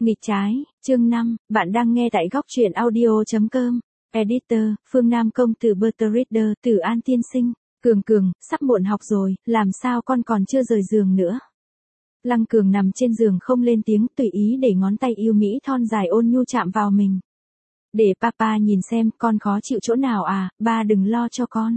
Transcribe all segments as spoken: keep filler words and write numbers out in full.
Nghịch trái, chương năm, bạn đang nghe tại góc truyện audio.com. Editor, Phương Nam Công từ Bertrader, Tử An tiên sinh. Cường Cường, sắp muộn học rồi, làm sao con còn chưa rời giường nữa? Lăng Cường nằm trên giường không lên tiếng, tùy ý để ngón tay yêu mỹ thon dài ôn nhu chạm vào mình. Để papa nhìn xem, con khó chịu chỗ nào à, ba đừng lo cho con.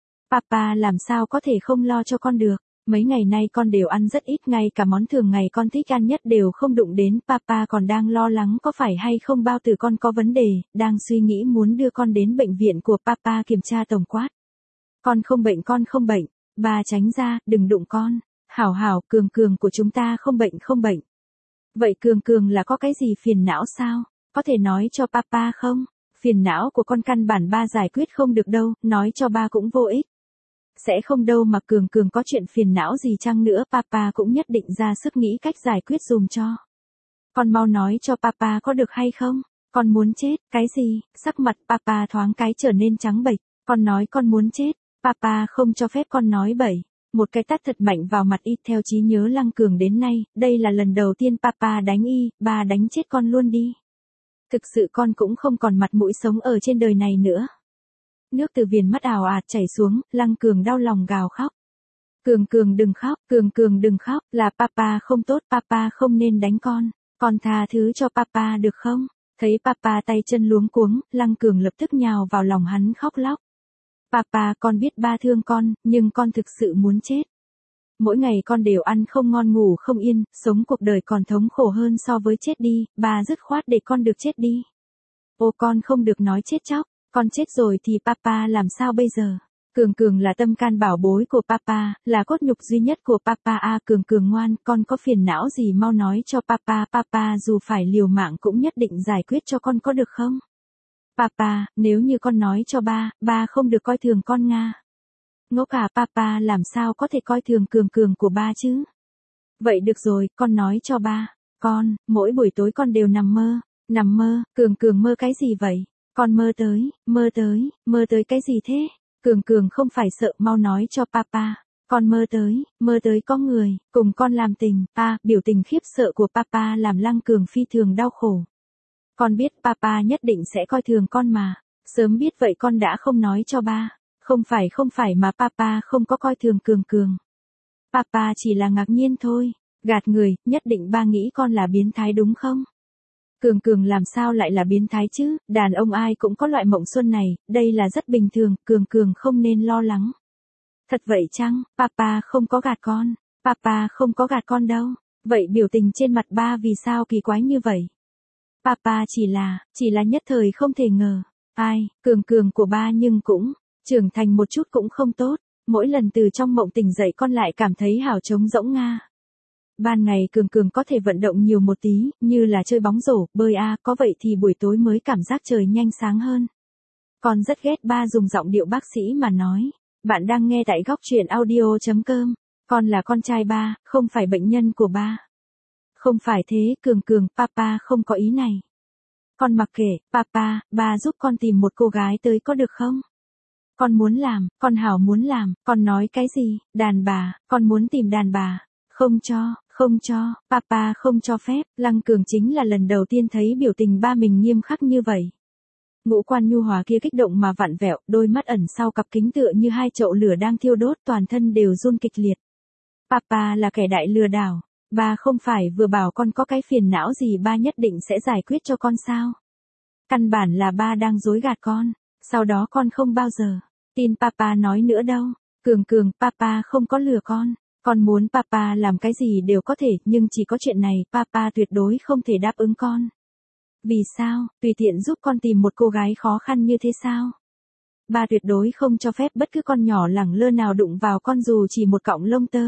Papa làm sao có thể không lo cho con được. Mấy ngày nay con đều ăn rất ít, ngay cả món thường ngày con thích ăn nhất đều không đụng đến. Papa còn đang lo lắng có phải hay không bao tử con có vấn đề, đang suy nghĩ muốn đưa con đến bệnh viện của papa kiểm tra tổng quát. Con không bệnh, con không bệnh. Ba tránh ra, đừng đụng con. Hảo hảo, Cường Cường của chúng ta không bệnh không bệnh. Vậy Cường Cường là có cái gì phiền não sao? Có thể nói cho papa không? Phiền não của con căn bản ba giải quyết không được đâu, nói cho ba cũng vô ích. Sẽ không đâu mà Cường Cường có chuyện phiền não gì chăng nữa, papa cũng nhất định ra sức nghĩ cách giải quyết dùm cho. Con mau nói cho papa có được hay không? Con muốn chết, cái gì? Sắc mặt papa thoáng cái trở nên trắng bệch. Con nói con muốn chết, papa không cho phép con nói bậy. Một cái tát thật mạnh vào mặt y. Theo trí nhớ Lăng Cường đến nay, đây là lần đầu tiên papa đánh y, ba đánh chết con luôn đi. Thực sự con cũng không còn mặt mũi sống ở trên đời này nữa. Nước từ viền mắt ào ạt chảy xuống, Lăng Cường đau lòng gào khóc. Cường Cường đừng khóc, Cường Cường đừng khóc, là papa không tốt, papa không nên đánh con. Con tha thứ cho papa được không? Thấy papa tay chân luống cuống, Lăng Cường lập tức nhào vào lòng hắn khóc lóc. Papa, con biết ba thương con, nhưng con thực sự muốn chết. Mỗi ngày con đều ăn không ngon ngủ không yên, sống cuộc đời còn thống khổ hơn so với chết đi, ba dứt khoát để con được chết đi. Ô con không được nói chết chóc. Con chết rồi thì papa làm sao bây giờ? Cường Cường là tâm can bảo bối của papa, là cốt nhục duy nhất của papa. À, Cường Cường ngoan, con có phiền não gì mau nói cho papa, papa dù phải liều mạng cũng nhất định giải quyết cho con có được không? Papa, nếu như con nói cho ba, ba không được coi thường con Nga. Ngốc à, papa làm sao có thể coi thường Cường Cường của ba chứ? Vậy được rồi, con nói cho ba. Con, mỗi buổi tối con đều nằm mơ. Nằm mơ, Cường Cường mơ cái gì vậy? Con mơ tới, mơ tới, mơ tới cái gì thế? Cường Cường không phải sợ, mau nói cho papa. Con mơ tới, mơ tới có người, cùng con làm tình. À, biểu tình khiếp sợ của papa làm Lăng Cường phi thường đau khổ. Con biết papa nhất định sẽ coi thường con mà. Sớm biết vậy con đã không nói cho ba. Không phải không phải mà papa không có coi thường Cường Cường. Papa chỉ là ngạc nhiên thôi. Gạt người, nhất định ba nghĩ con là biến thái đúng không? Cường Cường làm sao lại là biến thái chứ, đàn ông ai cũng có loại mộng xuân này, đây là rất bình thường, Cường Cường không nên lo lắng. Thật vậy chăng, papa không có gạt con, papa không có gạt con đâu, vậy biểu tình trên mặt ba vì sao kỳ quái như vậy? Papa chỉ là, chỉ là nhất thời không thể ngờ, ai, Cường Cường của ba nhưng cũng, trưởng thành một chút cũng không tốt, mỗi lần từ trong mộng tỉnh dậy con lại cảm thấy hào trống rỗng Nga. Ban ngày Cường Cường có thể vận động nhiều một tí, như là chơi bóng rổ, bơi a, à, có vậy thì buổi tối mới cảm giác trời nhanh sáng hơn. Con rất ghét ba dùng giọng điệu bác sĩ mà nói. Bạn đang nghe tại góc truyện audio.com. Con là con trai ba, không phải bệnh nhân của ba. Không phải thế, Cường Cường, papa không có ý này. Con mặc kệ, papa, ba giúp con tìm một cô gái tới có được không? Con muốn làm, con hảo muốn làm, con nói cái gì, đàn bà, con muốn tìm đàn bà. Không cho. Không cho, papa không cho phép, Lăng Cường chính là lần đầu tiên thấy biểu tình ba mình nghiêm khắc như vậy. Ngũ quan nhu hòa kia kích động mà vặn vẹo, đôi mắt ẩn sau cặp kính tựa như hai chậu lửa đang thiêu đốt, toàn thân đều run kịch liệt. Papa là kẻ đại lừa đảo, ba không phải vừa bảo con có cái phiền não gì ba nhất định sẽ giải quyết cho con sao? Căn bản là ba đang dối gạt con, sau đó con không bao giờ tin papa nói nữa đâu. Cường Cường, papa không có lừa con. Con muốn papa làm cái gì đều có thể, nhưng chỉ có chuyện này, papa tuyệt đối không thể đáp ứng con. Vì sao, tùy tiện giúp con tìm một cô gái khó khăn như thế sao? Ba tuyệt đối không cho phép bất cứ con nhỏ lẳng lơ nào đụng vào con dù chỉ một cọng lông tơ.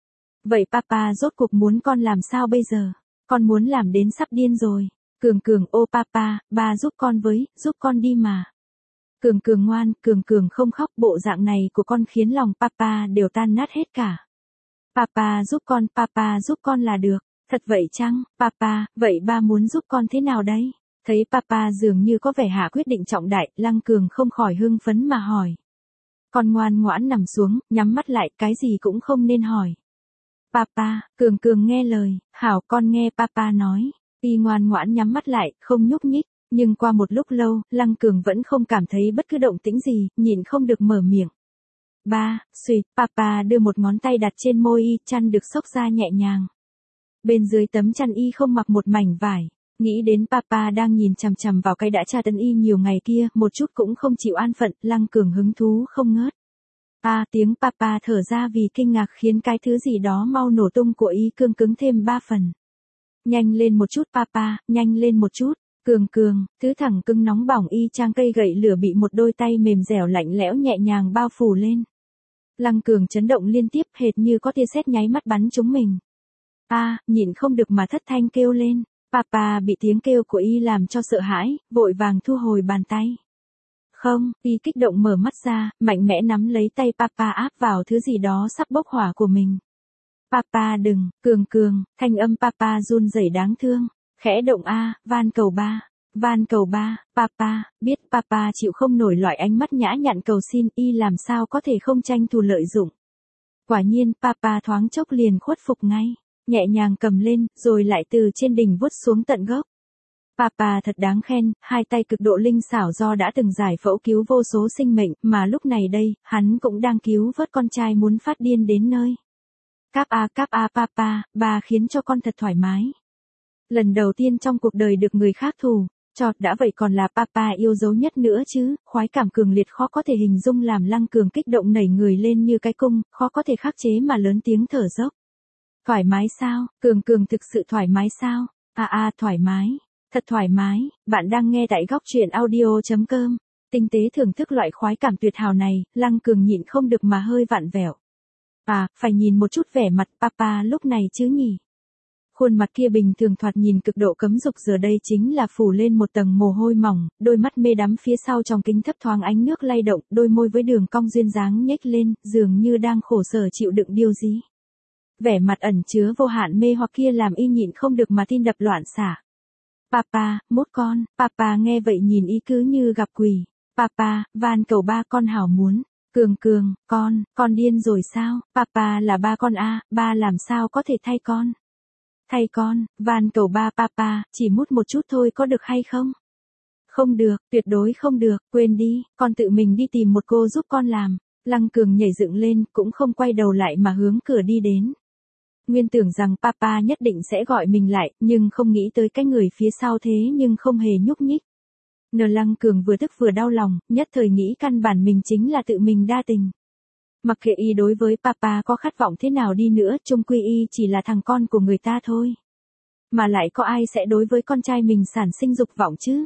Vậy papa rốt cuộc muốn con làm sao bây giờ? Con muốn làm đến sắp điên rồi. Cường Cường, ô papa, ba giúp con với, giúp con đi mà. Cường Cường ngoan, Cường Cường không khóc, bộ dạng này của con khiến lòng papa đều tan nát hết cả. Papa giúp con, papa giúp con là được. Thật vậy chăng, papa, vậy ba muốn giúp con thế nào đấy? Thấy papa dường như có vẻ hạ quyết định trọng đại, Lăng Cường không khỏi hưng phấn mà hỏi. Con ngoan ngoãn nằm xuống, nhắm mắt lại, cái gì cũng không nên hỏi. Papa, Cường Cường nghe lời, hảo con nghe papa nói. Y ngoan ngoãn nhắm mắt lại, không nhúc nhích, nhưng qua một lúc lâu, Lăng Cường vẫn không cảm thấy bất cứ động tĩnh gì, nhịn không được mở miệng. Ba, suýt, papa đưa một ngón tay đặt trên môi y, chăn được xốc ra nhẹ nhàng. Bên dưới tấm chăn y không mặc một mảnh vải, nghĩ đến papa đang nhìn chằm chằm vào cái đã tra tấn y nhiều ngày kia, một chút cũng không chịu an phận, Lăng Cường hứng thú không ngớt. À, tiếng papa thở ra vì kinh ngạc khiến cái thứ gì đó mau nổ tung của y cương cứng thêm ba phần. Nhanh lên một chút papa, nhanh lên một chút. Cường cường, thứ thẳng cứng nóng bỏng y chang cây gậy lửa bị một đôi tay mềm dẻo lạnh lẽo nhẹ nhàng bao phủ lên. Lăng Cường chấn động liên tiếp hệt như có tia sét nháy mắt bắn trúng mình. A, à, nhịn không được mà thất thanh kêu lên. Papa bị tiếng kêu của y làm cho sợ hãi, vội vàng thu hồi bàn tay. Không, y kích động mở mắt ra, mạnh mẽ nắm lấy tay papa áp vào thứ gì đó sắp bốc hỏa của mình. Papa đừng, Cường cường, thanh âm papa run rẩy đáng thương. Khẽ động A, van cầu ba, van cầu ba, papa, biết papa chịu không nổi loại ánh mắt nhã nhặn cầu xin y làm sao có thể không tranh thủ lợi dụng. Quả nhiên papa thoáng chốc liền khuất phục ngay, nhẹ nhàng cầm lên, rồi lại từ trên đỉnh vuốt xuống tận gốc. Papa thật đáng khen, hai tay cực độ linh xảo do đã từng giải phẫu cứu vô số sinh mệnh, mà lúc này đây, hắn cũng đang cứu vớt con trai muốn phát điên đến nơi. Cáp a cáp a papa, bà khiến cho con thật thoải mái. Lần đầu tiên trong cuộc đời được người khác thù, chọt đã vậy còn là papa yêu dấu nhất nữa chứ, khoái cảm cường liệt khó có thể hình dung làm Lăng Cường kích động nảy người lên như cái cung, khó có thể khắc chế mà lớn tiếng thở dốc. Thoải mái sao, Cường Cường thực sự thoải mái sao, à à thoải mái, thật thoải mái, bạn đang nghe tại góc truyện audio chấm com, tinh tế thưởng thức loại khoái cảm tuyệt hào này, Lăng Cường nhịn không được mà hơi vặn vẹo. À, phải nhìn một chút vẻ mặt papa lúc này chứ nhỉ. Khuôn mặt kia bình thường thoạt nhìn cực độ cấm dục giờ đây chính là phủ lên một tầng mồ hôi mỏng, đôi mắt mê đắm phía sau trong kính thấp thoáng ánh nước lay động, đôi môi với đường cong duyên dáng nhếch lên, dường như đang khổ sở chịu đựng điều gì. Vẻ mặt ẩn chứa vô hạn mê hoặc kia làm y nhịn không được mà tim đập loạn xạ. Papa, mốt con, papa nghe vậy nhìn y cứ như gặp quỷ. Papa, van cầu ba con hảo muốn. Cường cường, con, con điên rồi sao, papa là ba con a, ba làm sao có thể thay con. Thay con, van cầu ba papa, chỉ mút một chút thôi có được hay không? Không được, tuyệt đối không được, quên đi, con tự mình đi tìm một cô giúp con làm. Lăng Cường nhảy dựng lên, cũng không quay đầu lại mà hướng cửa đi đến. Nguyên tưởng rằng papa nhất định sẽ gọi mình lại, nhưng không nghĩ tới cái người phía sau thế nhưng không hề nhúc nhích. Nờ Lăng Cường vừa tức vừa đau lòng, nhất thời nghĩ căn bản mình chính là tự mình đa tình. Mặc kệ y đối với papa có khát vọng thế nào đi nữa, chung quy y chỉ là thằng con của người ta thôi. Mà lại có ai sẽ đối với con trai mình sản sinh dục vọng chứ?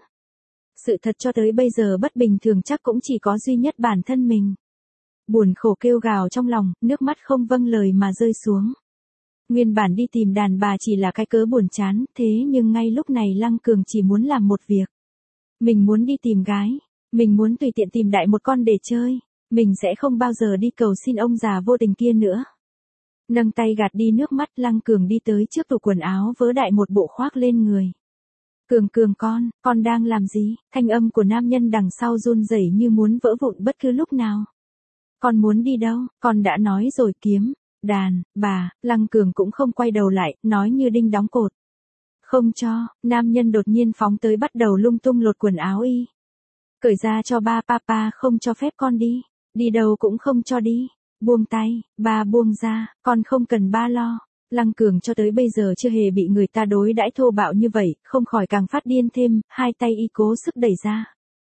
Sự thật cho tới bây giờ bất bình thường chắc cũng chỉ có duy nhất bản thân mình. Buồn khổ kêu gào trong lòng, nước mắt không vâng lời mà rơi xuống. Nguyên bản đi tìm đàn bà chỉ là cái cớ buồn chán, thế nhưng ngay lúc này Lăng Cường chỉ muốn làm một việc. Mình muốn đi tìm gái, mình muốn tùy tiện tìm đại một con để chơi, mình sẽ không bao giờ đi cầu xin ông già vô tình kia nữa. Nâng tay gạt đi nước mắt, Lăng Cường đi tới trước tủ quần áo vớ đại một bộ khoác lên người. Cường cường con, con đang làm gì? Thanh âm của nam nhân đằng sau run rẩy như muốn vỡ vụn bất cứ lúc nào. Con muốn đi đâu? Con đã nói rồi kiếm, đàn, bà, Lăng Cường cũng không quay đầu lại, nói như đinh đóng cột. Không cho, nam nhân đột nhiên phóng tới bắt đầu lung tung lột quần áo y. Cởi ra cho ba, papa không cho phép con đi, đi đâu cũng không cho đi. Buông tay, ba buông ra, con không cần ba lo. Lăng Cường cho tới bây giờ chưa hề bị người ta đối đãi thô bạo như vậy, không khỏi càng phát điên thêm, hai tay y cố sức đẩy ra.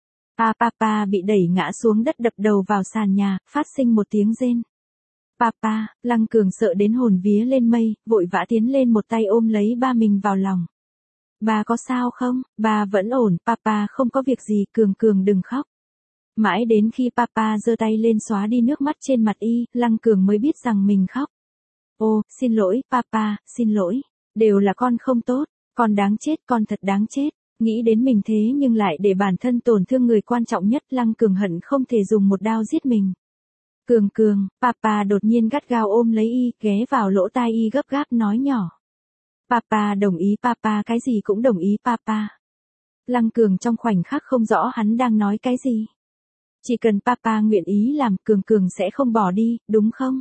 Pa papa bị đẩy ngã xuống đất đập đầu vào sàn nhà, phát sinh một tiếng rên. Papa, Lăng Cường sợ đến hồn vía lên mây, vội vã tiến lên một tay ôm lấy ba mình vào lòng. Ba có sao không? Ba vẫn ổn, papa không có việc gì, Cường Cường đừng khóc. Mãi đến khi papa giơ tay lên xóa đi nước mắt trên mặt y, Lăng Cường mới biết rằng mình khóc. Ô, xin lỗi, papa, xin lỗi. Đều là con không tốt, con đáng chết, con thật đáng chết. Nghĩ đến mình thế nhưng lại để bản thân tổn thương người quan trọng nhất, Lăng Cường hận không thể dùng một đao giết mình. Cường Cường, papa đột nhiên gắt gao ôm lấy y, ghé vào lỗ tai y gấp gáp nói nhỏ. Papa đồng ý, papa cái gì cũng đồng ý, papa. Lăng Cường trong khoảnh khắc không rõ hắn đang nói cái gì. Chỉ cần papa nguyện ý làm, Cường Cường sẽ không bỏ đi, đúng không?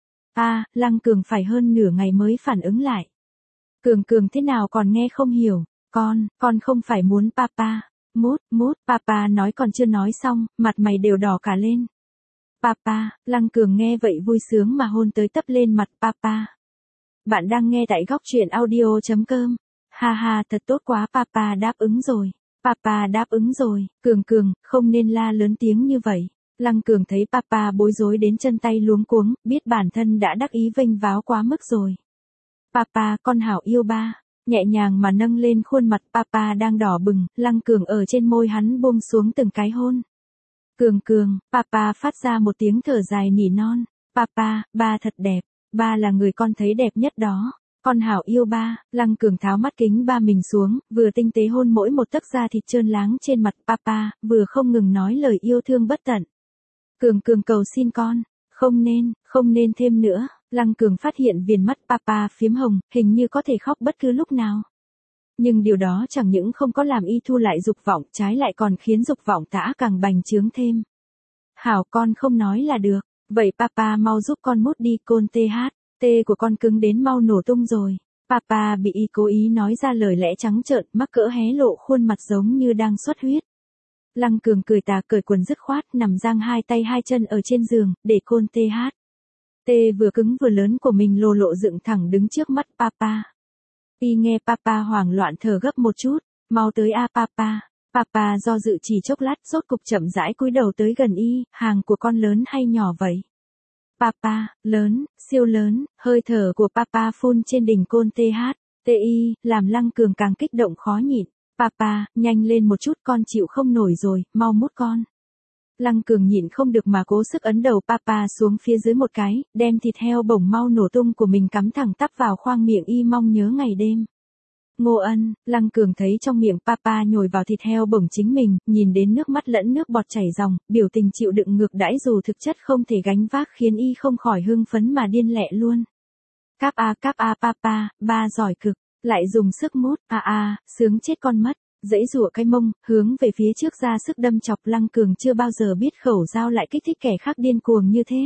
À, Lăng Cường phải hơn nửa ngày mới phản ứng lại. Cường Cường thế nào còn nghe không hiểu. con, con không phải muốn papa. Mút, mút, papa nói còn chưa nói xong, mặt mày đều đỏ cả lên. Papa, Lăng Cường nghe vậy vui sướng mà hôn tới tấp lên mặt papa. Bạn đang nghe tại góc truyện audio chấm com. Ha ha, thật tốt quá, papa đáp ứng rồi. Papa đáp ứng rồi, Cường Cường, không nên la lớn tiếng như vậy. Lăng Cường thấy papa bối rối đến chân tay luống cuống, biết bản thân đã đắc ý vênh váo quá mức rồi. Papa, con hảo yêu ba. Nhẹ nhàng mà nâng lên khuôn mặt papa đang đỏ bừng, Lăng Cường ở trên môi hắn buông xuống từng cái hôn. Cường Cường, papa phát ra một tiếng thở dài nỉ non. Papa, ba thật đẹp, ba là người con thấy đẹp nhất đó. Con hảo yêu ba. Lăng Cường tháo mắt kính ba mình xuống, vừa tinh tế hôn mỗi một tấc da thịt trơn láng trên mặt papa, vừa không ngừng nói lời yêu thương bất tận. Cường Cường cầu xin con, không nên, không nên thêm nữa. Lăng Cường phát hiện viền mắt papa phiếm hồng, hình như có thể khóc bất cứ lúc nào. Nhưng điều đó chẳng những không có làm y thu lại dục vọng, trái lại còn khiến dục vọng tã càng bành trướng thêm. Hảo, con không nói là được, vậy papa mau giúp con mút đi, côn tê hát, tê của con cứng đến mau nổ tung rồi. Papa bị y cố ý nói ra lời lẽ trắng trợn, mắc cỡ hé lộ khuôn mặt giống như đang xuất huyết. Lăng Cường cười tà cởi quần dứt khoát, nằm giang hai tay hai chân ở trên giường, để côn tê hát. Tê vừa cứng vừa lớn của mình lồ lộ dựng thẳng đứng trước mắt papa. Y nghe papa hoảng loạn thở gấp một chút, mau tới a papa. Papa do dự chỉ chốc lát, rốt cục chậm rãi cúi đầu tới gần y, hàng của con lớn hay nhỏ vậy? Papa, lớn, siêu lớn, hơi thở của papa phun trên đỉnh côn tê hát, tê y, làm Lăng Cường càng kích động khó nhịn. Papa, nhanh lên một chút, con chịu không nổi rồi, mau mút con. Lăng Cường nhịn không được mà cố sức ấn đầu papa xuống phía dưới một cái, đem thịt heo bổng mau nổ tung của mình cắm thẳng tắp vào khoang miệng y mong nhớ ngày đêm. Ngô Ân, Lăng Cường thấy trong miệng papa nhồi vào thịt heo bổng chính mình, nhìn đến nước mắt lẫn nước bọt chảy ròng, biểu tình chịu đựng ngược đãi dù thực chất không thể gánh vác khiến y không khỏi hưng phấn mà điên lẹ luôn. Cáp a cáp a papa, ba giỏi cực, lại dùng sức mút, a a, sướng chết con mất. Dãy rụa cái mông, hướng về phía trước ra sức đâm chọc. Lăng Cường chưa bao giờ biết khẩu dao lại kích thích kẻ khác điên cuồng như thế.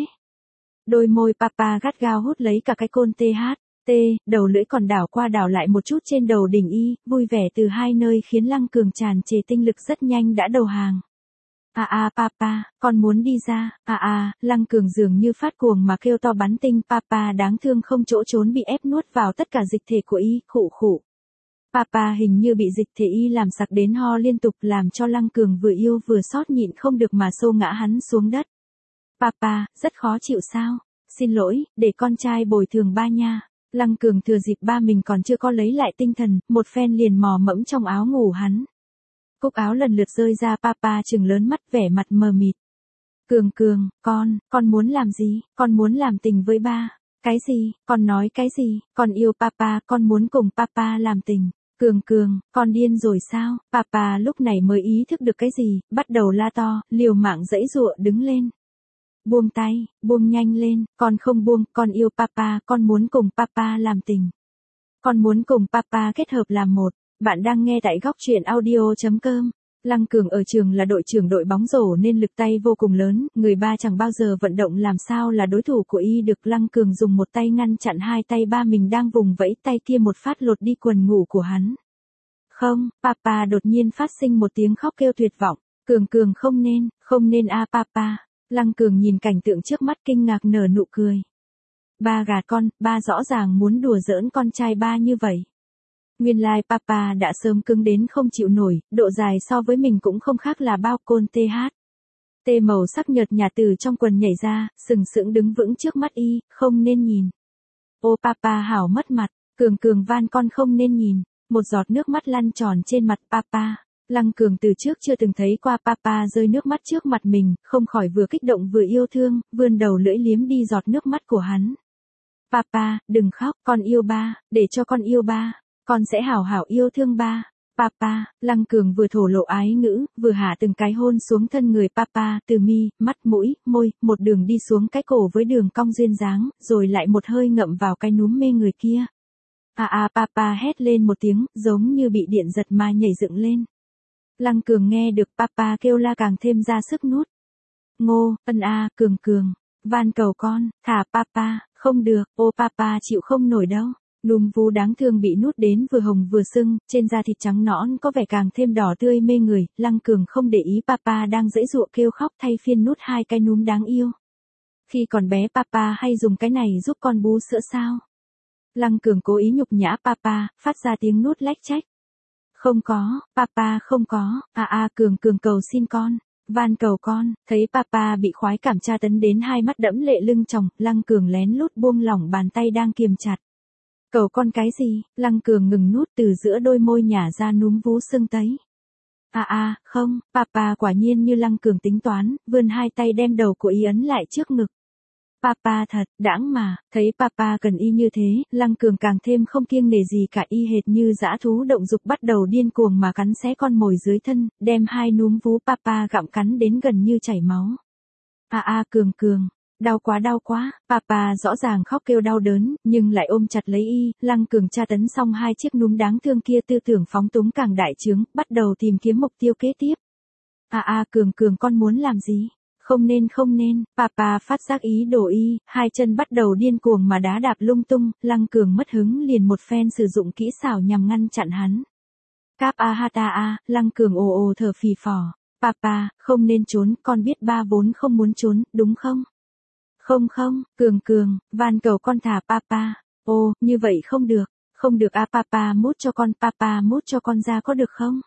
Đôi môi papa gắt gao hút lấy cả cái côn tê hát, tê, đầu lưỡi còn đảo qua đảo lại một chút trên đầu đỉnh y, vui vẻ từ hai nơi khiến Lăng Cường tràn trề tinh lực rất nhanh đã đầu hàng. À à papa, con muốn đi ra, à à, Lăng Cường dường như phát cuồng mà kêu to bắn tinh, papa đáng thương không chỗ trốn bị ép nuốt vào tất cả dịch thể của y, khụ khụ. Papa hình như bị dịch thể y làm sặc đến ho liên tục, làm cho Lăng Cường vừa yêu vừa xót nhịn không được mà xô ngã hắn xuống đất. Papa, rất khó chịu sao? Xin lỗi, để con trai bồi thường ba nha. Lăng Cường thừa dịp ba mình còn chưa có lấy lại tinh thần, một phen liền mò mẫm trong áo ngủ hắn. Cúc áo lần lượt rơi ra, papa trừng lớn mắt vẻ mặt mờ mịt. Cường Cường, con, con muốn làm gì? Con muốn làm tình với ba. Cái gì? Con nói cái gì? Con yêu papa, con muốn cùng papa làm tình. Cường Cường, con điên rồi sao? Papa lúc này mới ý thức được cái gì, bắt đầu la to, liều mạng giãy giụa đứng lên. Buông tay, buông nhanh lên, con không buông, con yêu papa, con muốn cùng papa làm tình. Con muốn cùng papa kết hợp làm một. Bạn đang nghe tại góc truyện audio chấm com. Lăng Cường ở trường là đội trưởng đội bóng rổ nên lực tay vô cùng lớn, người ba chẳng bao giờ vận động làm sao là đối thủ của y được. Lăng Cường dùng một tay ngăn chặn hai tay ba mình đang vùng vẫy, tay kia một phát lột đi quần ngủ của hắn. Không, papa đột nhiên phát sinh một tiếng khóc kêu tuyệt vọng. Cường Cường không nên, không nên a papa. Lăng Cường nhìn cảnh tượng trước mắt kinh ngạc nở nụ cười. Ba gạt con, ba rõ ràng muốn đùa giỡn con trai ba như vậy. Nguyên lai papa đã sớm cứng đến không chịu nổi, độ dài so với mình cũng không khác là bao. Côn tê hát. Tê màu sắc nhợt nhạt từ trong quần nhảy ra, sừng sững đứng vững trước mắt y, không nên nhìn. Ô papa hảo mất mặt, Cường Cường van con không nên nhìn. Một giọt nước mắt lăn tròn trên mặt papa. Lăng Cường từ trước chưa từng thấy qua papa rơi nước mắt trước mặt mình, không khỏi vừa kích động vừa yêu thương, vươn đầu lưỡi liếm đi giọt nước mắt của hắn. Papa, đừng khóc, con yêu ba, để cho con yêu ba. Con sẽ hảo hảo yêu thương ba. Papa, Lăng Cường vừa thổ lộ ái ngữ, vừa hạ từng cái hôn xuống thân người papa, từ mi, mắt, mũi, môi, một đường đi xuống cái cổ với đường cong duyên dáng, rồi lại một hơi ngậm vào cái núm mê người kia. À à papa hét lên một tiếng, giống như bị điện giật mà nhảy dựng lên. Lăng Cường nghe được papa kêu la càng thêm ra sức nút. Ngô, Ân a, Cường Cường, van cầu con, thả papa, không được, ô papa chịu không nổi đâu. Núm vú đáng thương bị nuốt đến vừa hồng vừa sưng, trên da thịt trắng nõn có vẻ càng thêm đỏ tươi mê người, Lăng Cường không để ý Papa đang giãy giụa kêu khóc thay phiên nuốt hai cái núm đáng yêu. Khi còn bé Papa hay dùng cái này giúp con bú sữa sao? Lăng Cường cố ý nhục nhã Papa, phát ra tiếng nuốt lách chách. Không có, Papa không có, à à Cường Cường cầu xin con, van cầu con, thấy Papa bị khoái cảm tra tấn đến hai mắt đẫm lệ lưng tròng, Lăng Cường lén lút buông lỏng bàn tay đang kiềm chặt. Cầu con cái gì? Lăng Cường ngừng nuốt từ giữa đôi môi nhả ra núm vú sưng tấy. À à, không, Papa quả nhiên như Lăng Cường tính toán, vươn hai tay đem đầu của y ấn lại trước ngực. Papa thật, đãng mà, thấy Papa cần y như thế, Lăng Cường càng thêm không kiêng nể gì cả, y hệt như dã thú động dục bắt đầu điên cuồng mà cắn xé con mồi dưới thân, đem hai núm vú Papa gặm cắn đến gần như chảy máu. À à Cường Cường, đau quá đau quá, Papa rõ ràng khóc kêu đau đớn, nhưng lại ôm chặt lấy y, Lăng Cường tra tấn xong hai chiếc núm đáng thương kia tư tưởng phóng túng càng đại trướng, bắt đầu tìm kiếm mục tiêu kế tiếp. À à Cường Cường con muốn làm gì? Không nên không nên, Papa phát giác ý đồ y, hai chân bắt đầu điên cuồng mà đá đạp lung tung, Lăng Cường mất hứng liền một phen sử dụng kỹ xảo nhằm ngăn chặn hắn. Cáp a hata a, Lăng Cường ồ ồ thở phì phò, Papa, không nên trốn, con biết ba vốn không muốn trốn, đúng không? Không không, Cường Cường, van cầu con thả Papa, ô, như vậy không được, không được a Papa mút cho con, Papa mút cho con ra có được không?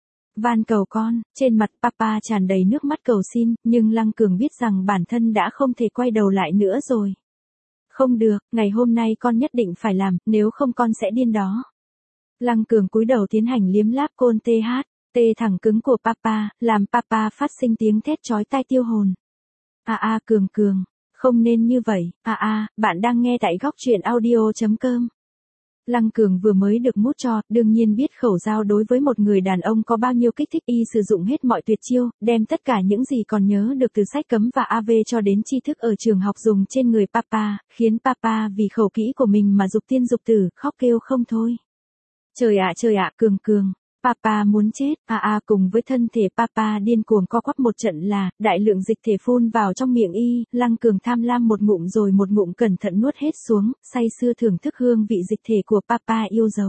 Van cầu con, trên mặt Papa tràn đầy nước mắt cầu xin, nhưng Lăng Cường biết rằng bản thân đã không thể quay đầu lại nữa rồi. Không được, ngày hôm nay con nhất định phải làm, nếu không con sẽ điên đó. Lăng Cường cúi đầu tiến hành liếm láp côn tê hát, tê thẳng cứng của Papa, làm Papa phát sinh tiếng thét chói tai tiêu hồn. À à Cường Cường, không nên như vậy, à à, bạn đang nghe tại góc truyện audio chấm com. Lăng Cường vừa mới được mút cho, đương nhiên biết khẩu dao đối với một người đàn ông có bao nhiêu kích thích, y sử dụng hết mọi tuyệt chiêu, đem tất cả những gì còn nhớ được từ sách cấm và a vê cho đến tri thức ở trường học dùng trên người Papa, khiến Papa vì khẩu kỹ của mình mà dục tiên dục tử, khóc kêu không thôi. Trời ạ trời ạ Cường Cường, Papa muốn chết, à à cùng với thân thể Papa điên cuồng co quắp một trận là, đại lượng dịch thể phun vào trong miệng y, Lăng Cường tham lam một ngụm rồi một ngụm cẩn thận nuốt hết xuống, say sưa thưởng thức hương vị dịch thể của Papa yêu dấu.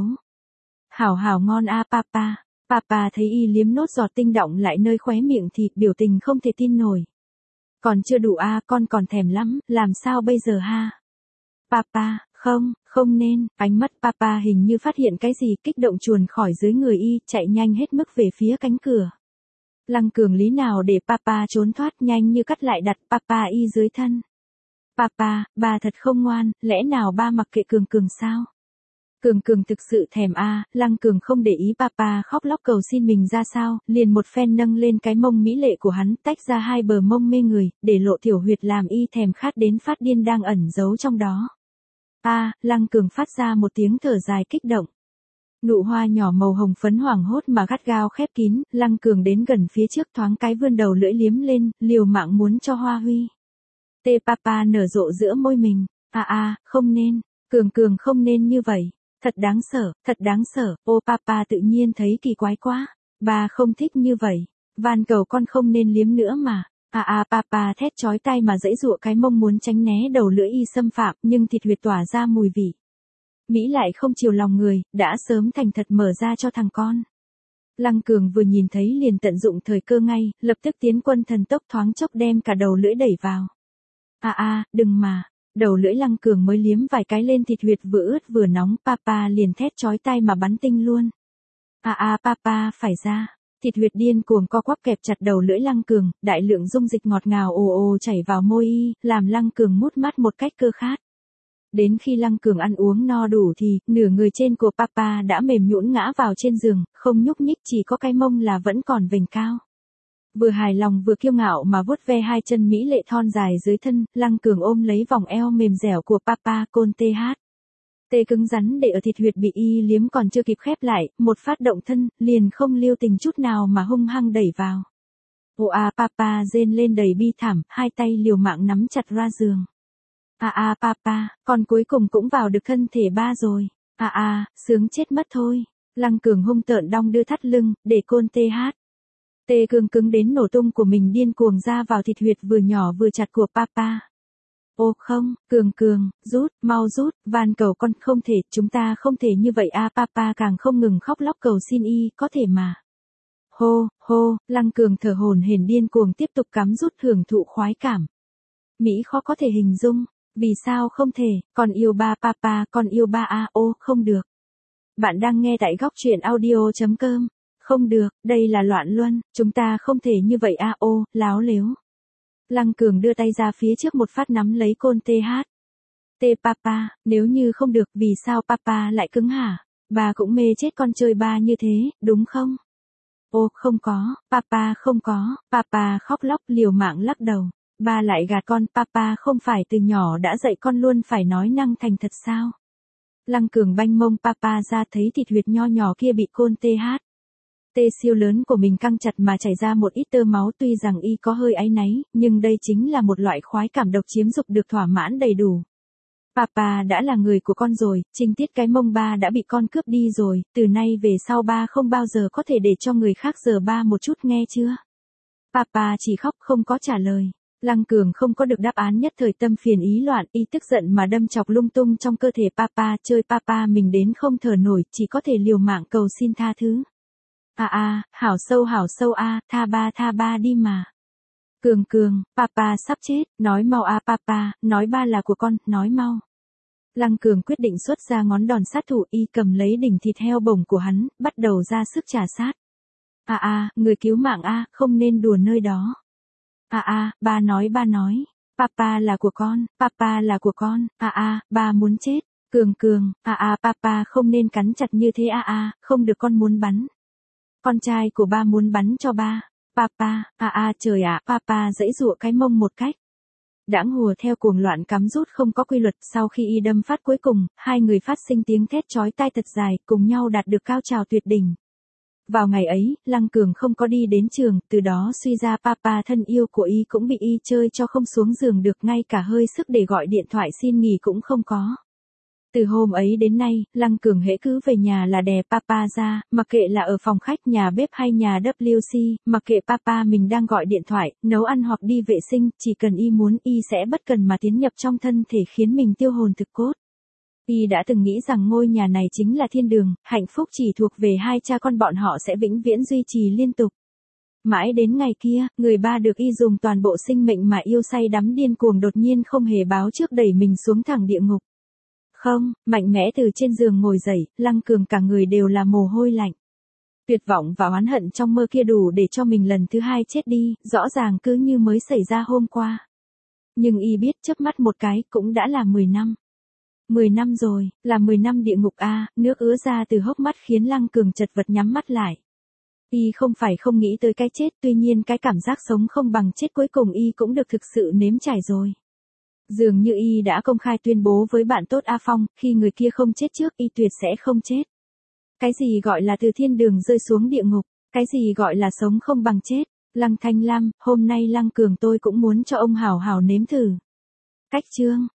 Hảo hảo ngon a Papa, Papa thấy y liếm nốt giọt tinh đọng lại nơi khóe miệng thì biểu tình không thể tin nổi. Còn chưa đủ a con còn thèm lắm, làm sao bây giờ ha? Papa, không, không nên, ánh mắt Papa hình như phát hiện cái gì kích động chuồn khỏi dưới người y, chạy nhanh hết mức về phía cánh cửa. Lăng Cường lý nào để Papa trốn thoát nhanh như cắt lại đặt Papa y dưới thân. Papa, bà thật không ngoan, lẽ nào ba mặc kệ Cường Cường sao? Cường Cường thực sự thèm a, à, Lăng Cường không để ý Papa khóc lóc cầu xin mình ra sao, liền một phen nâng lên cái mông mỹ lệ của hắn, tách ra hai bờ mông mê người, để lộ tiểu huyệt làm y thèm khát đến phát điên đang ẩn giấu trong đó. A, à, Lăng Cường phát ra một tiếng thở dài kích động. Nụ hoa nhỏ màu hồng phấn hoảng hốt mà gắt gao khép kín, Lăng Cường đến gần phía trước thoáng cái vươn đầu lưỡi liếm lên, liều mạng muốn cho hoa huy. Tê Papa nở rộ giữa môi mình, a à, a, à, không nên, Cường Cường không nên như vậy, thật đáng sợ, thật đáng sợ, ô Papa tự nhiên thấy kỳ quái quá, bà không thích như vậy, van cầu con không nên liếm nữa mà. À à Papa thét chói tai mà giãy giụa cái mông muốn tránh né đầu lưỡi y xâm phạm, nhưng thịt huyệt tỏa ra mùi vị. Mỹ lại không chiều lòng người, đã sớm thành thật mở ra cho thằng con. Lăng Cường vừa nhìn thấy liền tận dụng thời cơ ngay, lập tức tiến quân thần tốc thoáng chốc đem cả đầu lưỡi đẩy vào. À à, đừng mà, đầu lưỡi Lăng Cường mới liếm vài cái lên thịt huyệt vừa ướt vừa nóng, Papa liền thét chói tai mà bắn tinh luôn. À à Papa phải ra. Thịt huyệt điên cuồng co quắp kẹp chặt đầu lưỡi Lăng Cường, đại lượng dung dịch ngọt ngào ồ ồ chảy vào môi y, làm Lăng Cường mút mát một cách cơ khát. Đến khi Lăng Cường ăn uống no đủ thì, nửa người trên của Papa đã mềm nhũn ngã vào trên giường, không nhúc nhích, chỉ có cái mông là vẫn còn vểnh cao. Vừa hài lòng vừa kiêu ngạo mà vuốt ve hai chân mỹ lệ thon dài dưới thân, Lăng Cường ôm lấy vòng eo mềm dẻo của Papa côn tê hát. Tê cứng rắn để ở thịt huyệt bị y liếm còn chưa kịp khép lại, một phát động thân, liền không lưu tình chút nào mà hung hăng đẩy vào. Ồ à Papa rên lên đầy bi thảm, hai tay liều mạng nắm chặt ra giường. À à Papa, con cuối cùng cũng vào được thân thể ba rồi. À à, sướng chết mất thôi. Lăng Cường hung tợn đong đưa thắt lưng, để côn tê hát. Tê cương cứng đến nổ tung của mình điên cuồng ra vào thịt huyệt vừa nhỏ vừa chặt của Papa. Ô không, Cường Cường, rút, mau rút, van cầu con, không thể, chúng ta không thể như vậy a papa càng không ngừng khóc lóc cầu xin y, có thể mà. Hô, hô, Lăng Cường thở hổn hển điên cuồng tiếp tục cắm rút hưởng thụ khoái cảm. Mỹ khó có thể hình dung, vì sao không thể, con yêu ba papa, con yêu ba a, ô, không được. Bạn đang nghe tại góc truyện audio.com. Không được, đây là loạn luân, chúng ta không thể như vậy a, ô, láo lếu. Lăng Cường đưa tay ra phía trước một phát nắm lấy côn tê hát. Tê papa, nếu như không được, vì sao papa lại cứng hả? Bà cũng mê chết con chơi ba như thế, đúng không? Ô, không có, papa không có, papa khóc lóc liều mạng lắc đầu. Ba lại gạt con, papa không phải từ nhỏ đã dạy con luôn phải nói năng thành thật sao? Lăng Cường banh mông papa ra thấy thịt huyệt nho nhỏ kia bị côn tê hát. Tê siêu lớn của mình căng chặt mà chảy ra một ít tơ máu, tuy rằng y có hơi áy náy, nhưng đây chính là một loại khoái cảm độc chiếm dục được thỏa mãn đầy đủ. Papa đã là người của con rồi, trinh tiết cái mông ba đã bị con cướp đi rồi, từ nay về sau ba không bao giờ có thể để cho người khác giờ ba một chút nghe chưa? Papa chỉ khóc không có trả lời. Lăng Cường không có được đáp án nhất thời tâm phiền ý loạn, y tức giận mà đâm chọc lung tung trong cơ thể papa, chơi papa mình đến không thở nổi, chỉ có thể liều mạng cầu xin tha thứ. À à, hảo sâu hảo sâu a, tha ba tha ba đi mà. Cường Cường, papa sắp chết, nói mau a papa, nói ba là của con, nói mau. Lăng Cường quyết định xuất ra ngón đòn sát thủ, y cầm lấy đỉnh thịt heo bổng của hắn, bắt đầu ra sức trả sát. À à, người cứu mạng a, không nên đùa nơi đó. À à, ba nói ba nói, papa là của con, papa là của con, à à, ba muốn chết. Cường Cường, à à papa không nên cắn chặt như thế à à, không được con muốn bắn. Con trai của ba muốn bắn cho ba. Papa, à à trời ạ, papa giãy giụa cái mông một cách. Đãng hùa theo cuồng loạn cắm rút không có quy luật, sau khi y đâm phát cuối cùng, hai người phát sinh tiếng thét chói tai thật dài, cùng nhau đạt được cao trào tuyệt đỉnh. Vào ngày ấy, Lăng Cường không có đi đến trường, từ đó suy ra papa thân yêu của y cũng bị y chơi cho không xuống giường được, ngay cả hơi sức để gọi điện thoại xin nghỉ cũng không có. Từ hôm ấy đến nay, Lăng Cường hễ cứ về nhà là đè papa ra, mặc kệ là ở phòng khách, nhà bếp hay nhà W C, mặc kệ papa mình đang gọi điện thoại, nấu ăn hoặc đi vệ sinh, chỉ cần y muốn y sẽ bất cần mà tiến nhập trong thân thể khiến mình tiêu hồn thực cốt. Y đã từng nghĩ rằng ngôi nhà này chính là thiên đường, hạnh phúc chỉ thuộc về hai cha con bọn họ sẽ vĩnh viễn duy trì liên tục. Mãi đến ngày kia, người ba được y dùng toàn bộ sinh mệnh mà yêu say đắm điên cuồng đột nhiên không hề báo trước đẩy mình xuống thẳng địa ngục. Không, mạnh mẽ từ trên giường ngồi dậy, Lăng Cường cả người đều là mồ hôi lạnh. Tuyệt vọng và oán hận trong mơ kia đủ để cho mình lần thứ hai chết đi, rõ ràng cứ như mới xảy ra hôm qua. Nhưng y biết chớp mắt một cái cũng đã là mười năm. mười năm rồi, là mười năm địa ngục a, nước ứa ra từ hốc mắt khiến Lăng Cường chật vật nhắm mắt lại. Y không phải không nghĩ tới cái chết, tuy nhiên cái cảm giác sống không bằng chết cuối cùng y cũng được thực sự nếm trải rồi. Dường như y đã công khai tuyên bố với bạn tốt A Phong, khi người kia không chết trước y tuyệt sẽ không chết. Cái gì gọi là từ thiên đường rơi xuống địa ngục, cái gì gọi là sống không bằng chết. Lăng Thanh Lam, hôm nay Lăng Cường tôi cũng muốn cho ông hảo hảo nếm thử. Cách chương.